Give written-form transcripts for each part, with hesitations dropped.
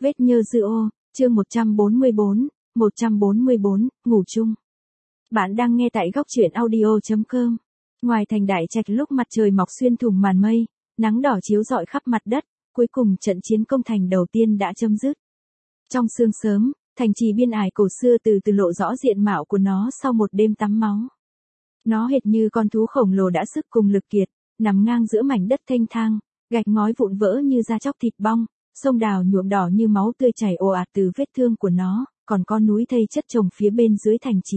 Vết nhơ dư ô, chương 144, ngủ chung. Bạn đang nghe tại góc truyện audio.com. Ngoài thành Đại Trạch lúc mặt trời mọc xuyên thủng màn mây, nắng đỏ chiếu rọi khắp mặt đất, cuối cùng trận chiến công thành đầu tiên đã chấm dứt. Trong sương sớm, thành trì biên ải cổ xưa từ từ lộ rõ diện mạo của nó sau một đêm tắm máu. Nó hệt như con thú khổng lồ đã sức cùng lực kiệt, nằm ngang giữa mảnh đất thênh thang, gạch ngói vụn vỡ như da chóc thịt bong, sông đào nhuộm đỏ như máu tươi chảy ồ ạt từ vết thương của nó, còn có núi thây chất chồng phía bên dưới thành trì.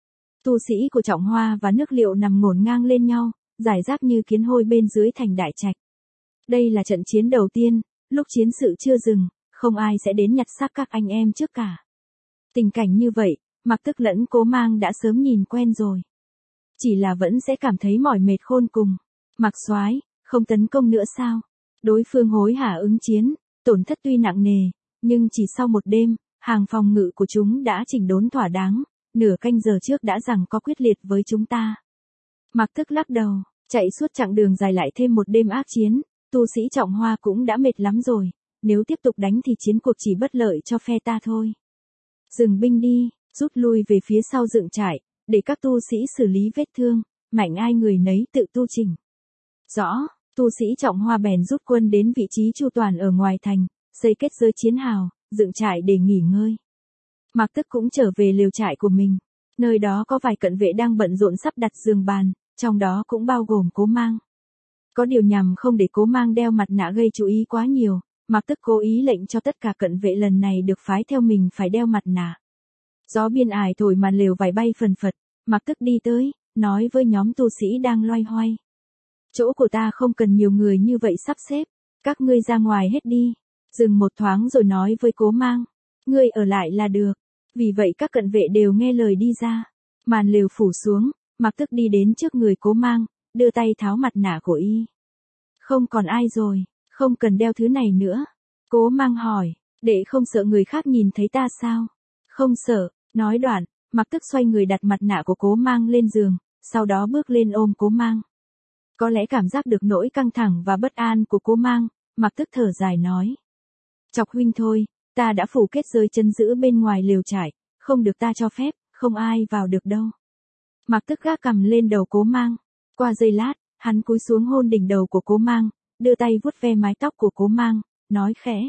Tu sĩ của Trọng Hoa và Nước Liệu nằm ngổn ngang lên nhau, rải rác như kiến hôi bên dưới thành Đại Trạch. Đây là trận chiến đầu tiên, lúc chiến sự chưa dừng, không ai sẽ đến nhặt xác các anh em trước cả. Tình cảnh như vậy, Mạc Tức lẫn Cố Mang đã sớm nhìn quen rồi. Chỉ là vẫn sẽ cảm thấy mỏi mệt khôn cùng. Mạc Soái, không tấn công nữa sao? Đối phương hối hả ứng chiến, tổn thất tuy nặng nề, nhưng chỉ sau một đêm, hàng phòng ngự của chúng đã chỉnh đốn thỏa đáng, nửa canh giờ trước đã rằng có quyết liệt với chúng ta. Mạc Tức lắc đầu, chạy suốt chặng đường dài lại thêm một đêm ác chiến, tu sĩ Trọng Hoa cũng đã mệt lắm rồi, nếu tiếp tục đánh thì chiến cuộc chỉ bất lợi cho phe ta thôi. Dừng binh đi, rút lui về phía sau dựng trại, để các tu sĩ xử lý vết thương, mạnh ai người nấy tự tu chỉnh. Rõ, tu sĩ Trọng Hoa bèn rút quân đến vị trí chu toàn ở ngoài thành, xây kết giới chiến hào, dựng trại để nghỉ ngơi. Mạc Tức cũng trở về lều trại của mình, nơi đó có vài cận vệ đang bận rộn sắp đặt giường bàn, trong đó cũng bao gồm Cố Mang. Có điều nhằm không để Cố Mang đeo mặt nạ gây chú ý quá nhiều, Mạc Tức cố ý lệnh cho tất cả cận vệ lần này được phái theo mình phải đeo mặt nạ. Gió biên ải thổi màn lều vải bay phần phật, Mạc Tức đi tới, nói với nhóm tu sĩ đang loay hoay. Chỗ của ta không cần nhiều người như vậy sắp xếp, các ngươi ra ngoài hết đi. Dừng một thoáng rồi nói với Cố Mang, ngươi ở lại là được. Vì vậy các cận vệ đều nghe lời đi ra. Màn lều phủ xuống, Mạc Tức đi đến trước người Cố Mang, đưa tay tháo mặt nạ của y. Không còn ai rồi, không cần đeo thứ này nữa. Cố Mang hỏi, đệ không sợ người khác nhìn thấy ta sao? Không sợ, nói đoạn, Mạc Tức xoay người đặt mặt nạ của Cố Mang lên giường, sau đó bước lên ôm Cố Mang. Có lẽ cảm giác được nỗi căng thẳng và bất an của Cố Mang, Mạc Tức thở dài nói. Chọc huynh thôi, ta đã phủ kết giới chân giữ bên ngoài lều trại, không được ta cho phép, không ai vào được đâu. Mạc Tức gác cằm lên đầu Cố Mang. Qua giây lát, hắn cúi xuống hôn đỉnh đầu của Cố Mang, đưa tay vuốt ve mái tóc của Cố Mang, nói khẽ.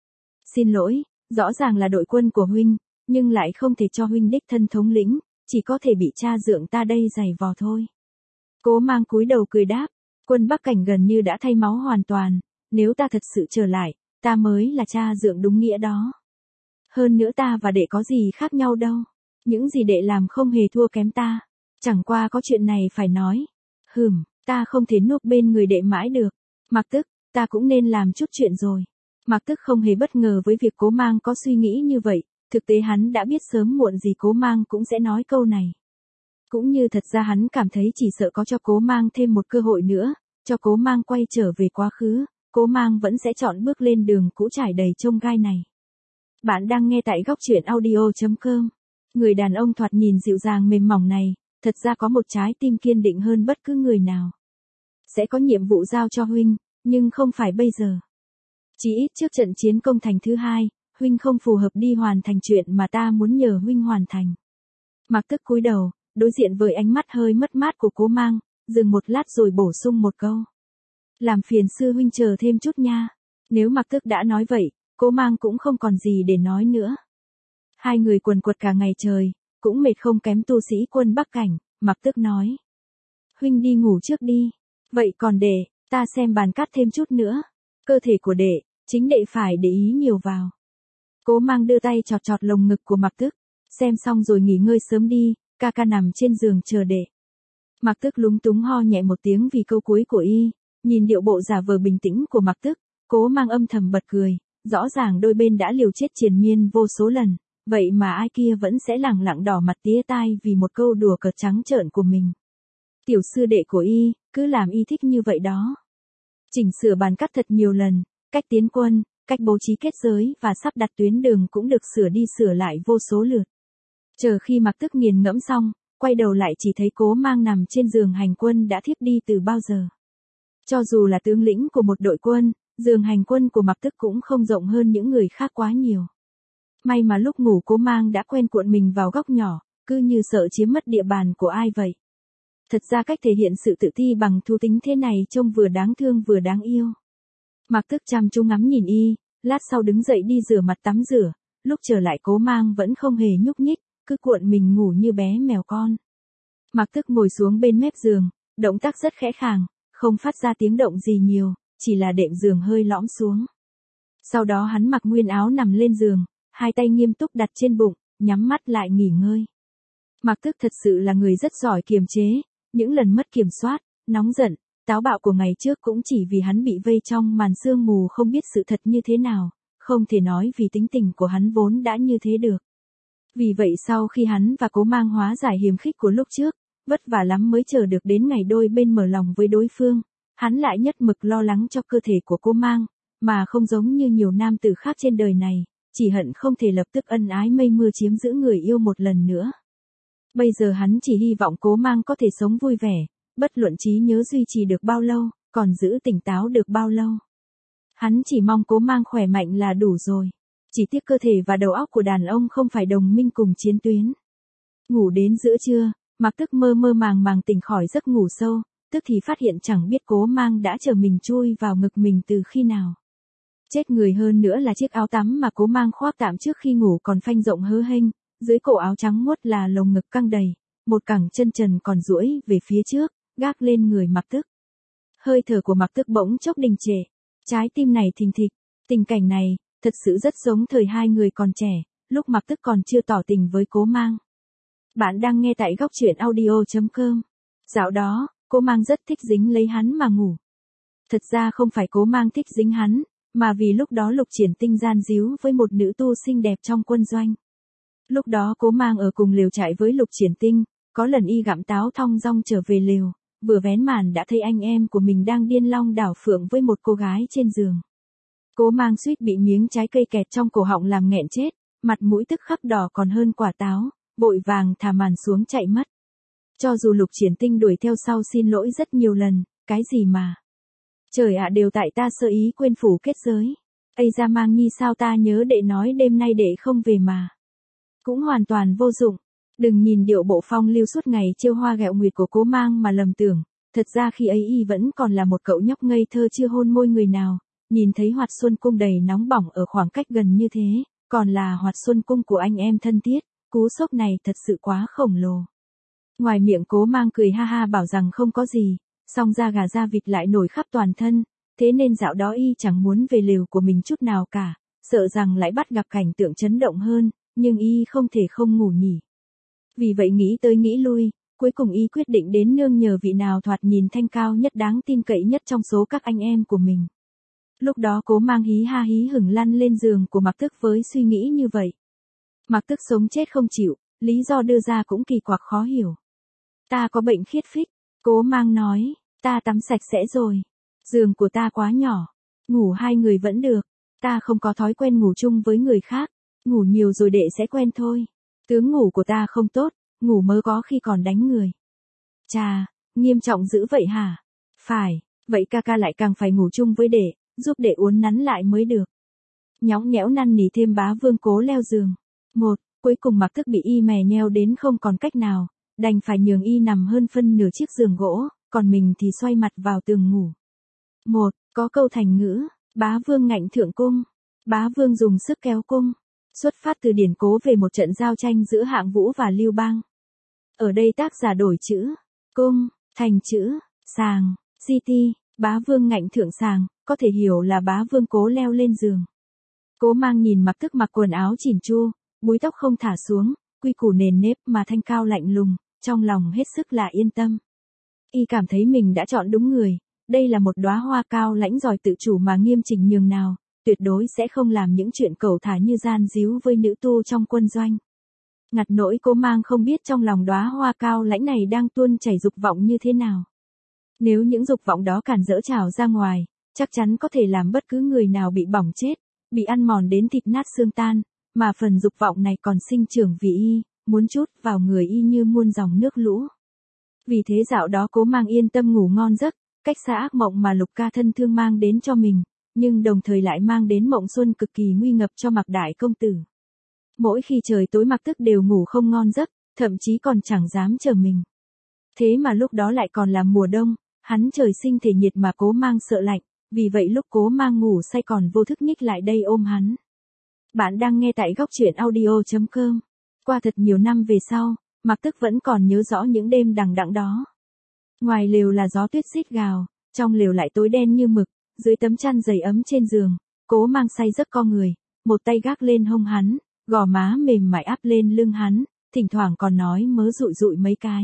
Xin lỗi, rõ ràng là đội quân của huynh, nhưng lại không thể cho huynh đích thân thống lĩnh, chỉ có thể bị cha dượng ta đây giày vò thôi. Cố Mang cúi đầu cười đáp, quân Bắc Cảnh gần như đã thay máu hoàn toàn, nếu ta thật sự trở lại, ta mới là cha dượng đúng nghĩa đó. Hơn nữa ta và đệ có gì khác nhau đâu, những gì đệ làm không hề thua kém ta, chẳng qua có chuyện này phải nói. Ta không thể núp bên người đệ mãi được. Mạc Tức, ta cũng nên làm chút chuyện rồi. Mạc Tức không hề bất ngờ với việc Cố Mang có suy nghĩ như vậy, thực tế hắn đã biết sớm muộn gì Cố Mang cũng sẽ nói câu này. Cũng như thật ra hắn cảm thấy chỉ sợ có cho Cố Mang thêm một cơ hội nữa, cho Cố Mang quay trở về quá khứ, Cố Mang vẫn sẽ chọn bước lên đường cũ trải đầy chông gai này. Bạn đang nghe tại góc truyện audio.com. Người đàn ông thoạt nhìn dịu dàng mềm mỏng này, thật ra có một trái tim kiên định hơn bất cứ người nào. Sẽ có nhiệm vụ giao cho huynh, nhưng không phải bây giờ. Chỉ ít trước trận chiến công thành thứ hai, huynh không phù hợp đi hoàn thành chuyện mà ta muốn nhờ huynh hoàn thành. Mạc Tức cúi đầu, đối diện với ánh mắt hơi mất mát của Cố Mang, dừng một lát rồi bổ sung một câu. Làm phiền sư huynh chờ thêm chút nha. Nếu Mạc Tức đã nói vậy, Cố Mang cũng không còn gì để nói nữa. Hai người quần quật cả ngày trời, cũng mệt không kém tu sĩ quân Bắc Cảnh, Mạc Tức nói. Huynh đi ngủ trước đi. Vậy còn đệ, ta xem bàn cát thêm chút nữa. Cơ thể của đệ, chính đệ phải để ý nhiều vào. Cố Mang đưa tay chọt chọt lồng ngực của Mạc Tức. Xem xong rồi nghỉ ngơi sớm đi, ca ca nằm trên giường chờ đệ. Mạc Tức lúng túng ho nhẹ một tiếng vì câu cuối của y, nhìn điệu bộ giả vờ bình tĩnh của Mạc Tức, Cố Mang âm thầm bật cười, rõ ràng đôi bên đã liều chết triền miên vô số lần, vậy mà ai kia vẫn sẽ lẳng lặng đỏ mặt tía tai vì một câu đùa cợt trắng trợn của mình. Tiểu sư đệ của y, cứ làm y thích như vậy đó. Chỉnh sửa bàn cát thật nhiều lần, cách tiến quân, cách bố trí kết giới và sắp đặt tuyến đường cũng được sửa đi sửa lại vô số lượt. Chờ khi Mạc Tức nghiền ngẫm xong, quay đầu lại chỉ thấy Cố Mang nằm trên giường hành quân đã thiếp đi từ bao giờ. Cho dù là tướng lĩnh của một đội quân, giường hành quân của Mạc Tức cũng không rộng hơn những người khác quá nhiều. May mà lúc ngủ Cố Mang đã quen cuộn mình vào góc nhỏ, cứ như sợ chiếm mất địa bàn của ai vậy. Thật ra cách thể hiện sự tự ti bằng thú tính thế này trông vừa đáng thương vừa đáng yêu. Mạc Tức chăm chú ngắm nhìn y, lát sau đứng dậy đi rửa mặt tắm rửa, lúc trở lại Cố Mang vẫn không hề nhúc nhích, cứ cuộn mình ngủ như bé mèo con. Mạc Tức ngồi xuống bên mép giường, động tác rất khẽ khàng, không phát ra tiếng động gì nhiều, chỉ là đệm giường hơi lõm xuống. Sau đó hắn mặc nguyên áo nằm lên giường, hai tay nghiêm túc đặt trên bụng, nhắm mắt lại nghỉ ngơi. Mạc Tức thật sự là người rất giỏi kiềm chế, những lần mất kiểm soát, nóng giận, táo bạo của ngày trước cũng chỉ vì hắn bị vây trong màn sương mù không biết sự thật như thế nào, không thể nói vì tính tình của hắn vốn đã như thế được. Vì vậy sau khi hắn và Cố Mang hóa giải hiềm khích của lúc trước, vất vả lắm mới chờ được đến ngày đôi bên mở lòng với đối phương, hắn lại nhất mực lo lắng cho cơ thể của Cố Mang, mà không giống như nhiều nam tử khác trên đời này, chỉ hận không thể lập tức ân ái mây mưa chiếm giữ người yêu một lần nữa. Bây giờ hắn chỉ hy vọng Cố Mang có thể sống vui vẻ, bất luận trí nhớ duy trì được bao lâu, còn giữ tỉnh táo được bao lâu. Hắn chỉ mong Cố Mang khỏe mạnh là đủ rồi. Chỉ tiếc cơ thể và đầu óc của đàn ông không phải đồng minh cùng chiến tuyến. Ngủ đến giữa trưa, Mạc Tức mơ mơ màng màng tỉnh khỏi giấc ngủ sâu, tức thì phát hiện chẳng biết Cố Mang đã chờ mình chui vào ngực mình từ khi nào. Chết người hơn nữa là chiếc áo tắm mà Cố Mang khoác tạm trước khi ngủ còn phanh rộng hớ hênh, dưới cổ áo trắng muốt là lồng ngực căng đầy, một cẳng chân trần còn duỗi về phía trước, gác lên người Mạc Tức. Hơi thở của Mạc Tức bỗng chốc đình trệ, trái tim này thình thịch, tình cảnh này thật sự rất giống thời hai người còn trẻ, lúc Mạc Tức còn chưa tỏ tình với Cố Mang. Bạn đang nghe tại góc truyện audio.com. Dạo đó, Cố Mang rất thích dính lấy hắn mà ngủ. Thật ra không phải Cố Mang thích dính hắn, mà vì lúc đó Lục Triển Tinh gian díu với một nữ tu xinh đẹp trong quân doanh. Lúc đó Cố Mang ở cùng lều trại với Lục Triển Tinh, có lần y gặm táo thong dong trở về lều, vừa vén màn đã thấy anh em của mình đang điên long đảo phượng với một cô gái trên giường. Cố Mang suýt bị miếng trái cây kẹt trong cổ họng làm nghẹn chết, mặt mũi tức khắc đỏ còn hơn quả táo, vội vàng thả màn xuống chạy mất. Cho dù Lục Triển Tinh đuổi theo sau xin lỗi rất nhiều lần, cái gì mà. Trời ạ, đều tại ta sơ ý quên phủ kết giới. Ây ra Mang Nhi, sao ta nhớ đệ nói đêm nay đệ không về mà. Cũng hoàn toàn vô dụng. Đừng nhìn điệu bộ phong lưu suốt ngày trêu hoa ghẹo nguyệt của Cố Mang mà lầm tưởng, thật ra khi ấy y vẫn còn là một cậu nhóc ngây thơ chưa hôn môi người nào, nhìn thấy Hoạt Xuân Cung đầy nóng bỏng ở khoảng cách gần như thế, còn là Hoạt Xuân Cung của anh em thân thiết, cú sốc này thật sự quá khổng lồ. Ngoài miệng Cố Mang cười ha ha bảo rằng không có gì, song da gà da vịt lại nổi khắp toàn thân, thế nên dạo đó y chẳng muốn về lều của mình chút nào cả, sợ rằng lại bắt gặp cảnh tượng chấn động hơn, nhưng y không thể không ngủ nhỉ. Vì vậy nghĩ tới nghĩ lui, cuối cùng y quyết định đến nương nhờ vị nào thoạt nhìn thanh cao nhất đáng tin cậy nhất trong số các anh em của mình. Lúc đó Cố Mang hí ha hí hửng lăn lên giường của Mạc Tức với suy nghĩ như vậy. Mạc Tức sống chết không chịu, lý do đưa ra cũng kỳ quặc khó hiểu. Ta có bệnh khiết phích, Cố Mang nói, ta tắm sạch sẽ rồi. Giường của ta quá nhỏ, ngủ hai người vẫn được, ta không có thói quen ngủ chung với người khác, ngủ nhiều rồi đệ sẽ quen thôi. Tướng ngủ của ta không tốt, ngủ mơ có khi còn đánh người. Chà, nghiêm trọng dữ vậy hả? Phải, vậy ca ca lại càng phải ngủ chung với đệ, giúp đệ uốn nắn lại mới được. Nhõng nhẽo năn nỉ thêm Bá Vương cố leo giường. Cuối cùng Mạc Tức bị y mè nheo đến không còn cách nào, đành phải nhường y nằm hơn phân nửa chiếc giường gỗ, còn mình thì xoay mặt vào tường ngủ. Có câu thành ngữ, Bá Vương ngạnh thượng cung. Bá Vương dùng sức kéo cung. Xuất phát từ điển cố về một trận giao tranh giữa Hạng Vũ và Lưu Bang. Ở đây tác giả đổi chữ cung thành chữ sàng, ct, Bá Vương ngạnh thượng sàng, có thể hiểu là Bá Vương cố leo lên giường. Cố Mang nhìn Mạc Tức mặc quần áo chỉn chu, búi tóc không thả xuống, quy củ nền nếp mà thanh cao lạnh lùng, trong lòng hết sức là yên tâm. Y cảm thấy mình đã chọn đúng người, đây là một đóa hoa cao lãnh giỏi tự chủ mà nghiêm chỉnh nhường nào, tuyệt đối sẽ không làm những chuyện cẩu thả như gian díu với nữ tu trong quân doanh. Ngặt nỗi Cố Mang không biết trong lòng đóa hoa cao lãnh này đang tuôn chảy dục vọng như thế nào. Nếu những dục vọng đó cản dỡ trào ra ngoài, chắc chắn có thể làm bất cứ người nào bị bỏng chết, bị ăn mòn đến thịt nát xương tan, mà phần dục vọng này còn sinh trưởng vì y, muốn trút vào người y như muôn dòng nước lũ. Vì thế dạo đó Cố Mang yên tâm ngủ ngon giấc, cách xa ác mộng mà Lục Ca thân thương mang đến cho mình, nhưng đồng thời lại mang đến mộng xuân cực kỳ nguy ngập cho Mạc đại công tử. Mỗi khi trời tối Mạc Tức đều ngủ không ngon giấc, thậm chí còn chẳng dám chờ mình. Thế mà lúc đó lại còn là mùa đông, hắn trời sinh thể nhiệt mà Cố Mang sợ lạnh, vì vậy lúc Cố Mang ngủ say còn vô thức nhích lại đây ôm hắn. Bạn đang nghe tại góc truyện audio.com. Qua thật nhiều năm về sau, Mạc Tức vẫn còn nhớ rõ những đêm đằng đẵng đó. Ngoài lều là gió tuyết rít gào, trong lều lại tối đen như mực, dưới tấm chăn dày ấm trên giường, Cố Mang say giấc co người, một tay gác lên hông hắn, gò má mềm mại áp lên lưng hắn, thỉnh thoảng còn nói mớ dụi dụi mấy cái.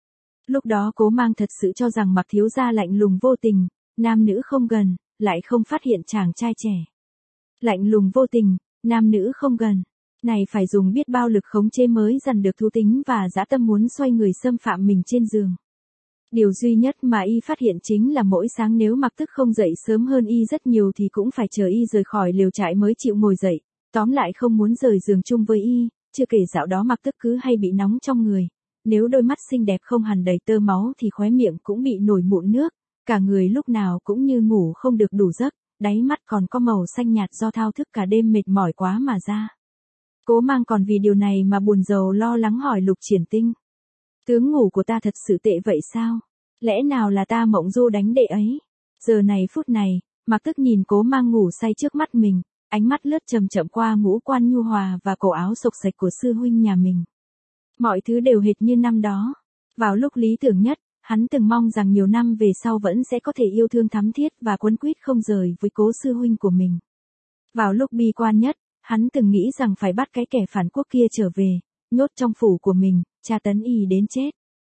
Lúc đó Cố Mang thật sự cho rằng Mạc thiếu gia lạnh lùng vô tình, nam nữ không gần, lại không phát hiện chàng trai trẻ. Lạnh lùng vô tình, nam nữ không gần, này phải dùng biết bao lực khống chế mới dằn được thú tính và dã tâm muốn xoay người xâm phạm mình trên giường. Điều duy nhất mà y phát hiện chính là mỗi sáng nếu Mạc Tức không dậy sớm hơn y rất nhiều thì cũng phải chờ y rời khỏi lều trại mới chịu ngồi dậy, tóm lại không muốn rời giường chung với y, chưa kể dạo đó Mạc Tức cứ hay bị nóng trong người. Nếu đôi mắt xinh đẹp không hằn đầy tơ máu thì khóe miệng cũng bị nổi mụn nước, cả người lúc nào cũng như ngủ không được đủ giấc, đáy mắt còn có màu xanh nhạt do thao thức cả đêm mệt mỏi quá mà ra. Cố Mang còn vì điều này mà buồn rầu lo lắng hỏi Lục Triển Tinh. Tướng ngủ của ta thật sự tệ vậy sao? Lẽ nào là ta mộng du đánh đệ ấy? Giờ này phút này, Mạc Tức nhìn Cố Mang ngủ say trước mắt mình, ánh mắt lướt chậm chậm qua ngũ quan nhu hòa và cổ áo xộc xệch của sư huynh nhà mình. Mọi thứ đều hệt như năm đó. Vào lúc lý tưởng nhất, hắn từng mong rằng nhiều năm về sau vẫn sẽ có thể yêu thương thắm thiết và quấn quýt không rời với Cố sư huynh của mình. Vào lúc bi quan nhất, hắn từng nghĩ rằng phải bắt cái kẻ phản quốc kia trở về, nhốt trong phủ của mình, tra tấn y đến chết.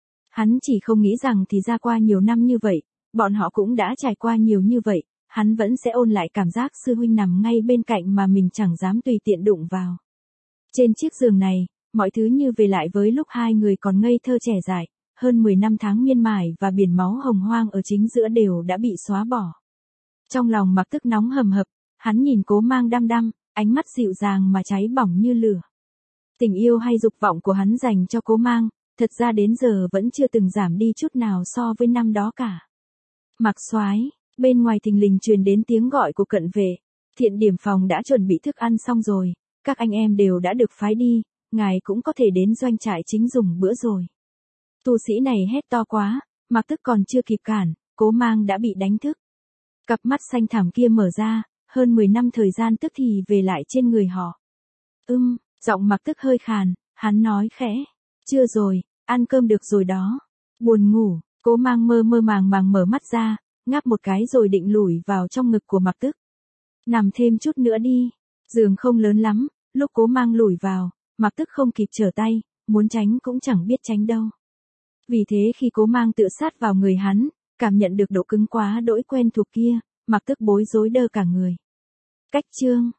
Hắn chỉ không nghĩ rằng thì ra qua nhiều năm như vậy, bọn họ cũng đã trải qua nhiều như vậy, hắn vẫn sẽ ôn lại cảm giác sư huynh nằm ngay bên cạnh mà mình chẳng dám tùy tiện đụng vào. Trên chiếc giường này, mọi thứ như về lại với lúc hai người còn ngây thơ trẻ dại, hơn 10 năm tháng miên mải và biển máu hồng hoang ở chính giữa đều đã bị xóa bỏ. Trong lòng Mạc Tức nóng hầm hập, hắn nhìn Cố Mang đăm đăm, ánh mắt dịu dàng mà cháy bỏng như lửa. Tình yêu hay dục vọng của hắn dành cho Cố Mang, thật ra đến giờ vẫn chưa từng giảm đi chút nào so với năm đó cả. Mạc soái, bên ngoài thình lình truyền đến tiếng gọi của cận vệ. Thiện điểm phòng đã chuẩn bị thức ăn xong rồi, các anh em đều đã được phái đi, ngài cũng có thể đến doanh trại chính dùng bữa rồi. Tu sĩ này hét to quá, Mạc Tức còn chưa kịp cản, Cố Mang đã bị đánh thức. Cặp mắt xanh thẳm kia mở ra, hơn 10 năm thời gian tức thì về lại trên người họ. Giọng Mạc Tức hơi khàn, hắn nói khẽ, chưa rồi, ăn cơm được rồi đó. Buồn ngủ, Cố Mang mơ mơ màng màng mở mắt ra, ngáp một cái rồi định lủi vào trong ngực của Mạc Tức. Nằm thêm chút nữa đi, giường không lớn lắm, lúc Cố Mang lủi vào, Mạc Tức không kịp trở tay, muốn tránh cũng chẳng biết tránh đâu. Vì thế khi Cố Mang tựa sát vào người hắn, cảm nhận được độ cứng quá đỗi quen thuộc kia, Mạc Tức bối rối đơ cả người. Cách chương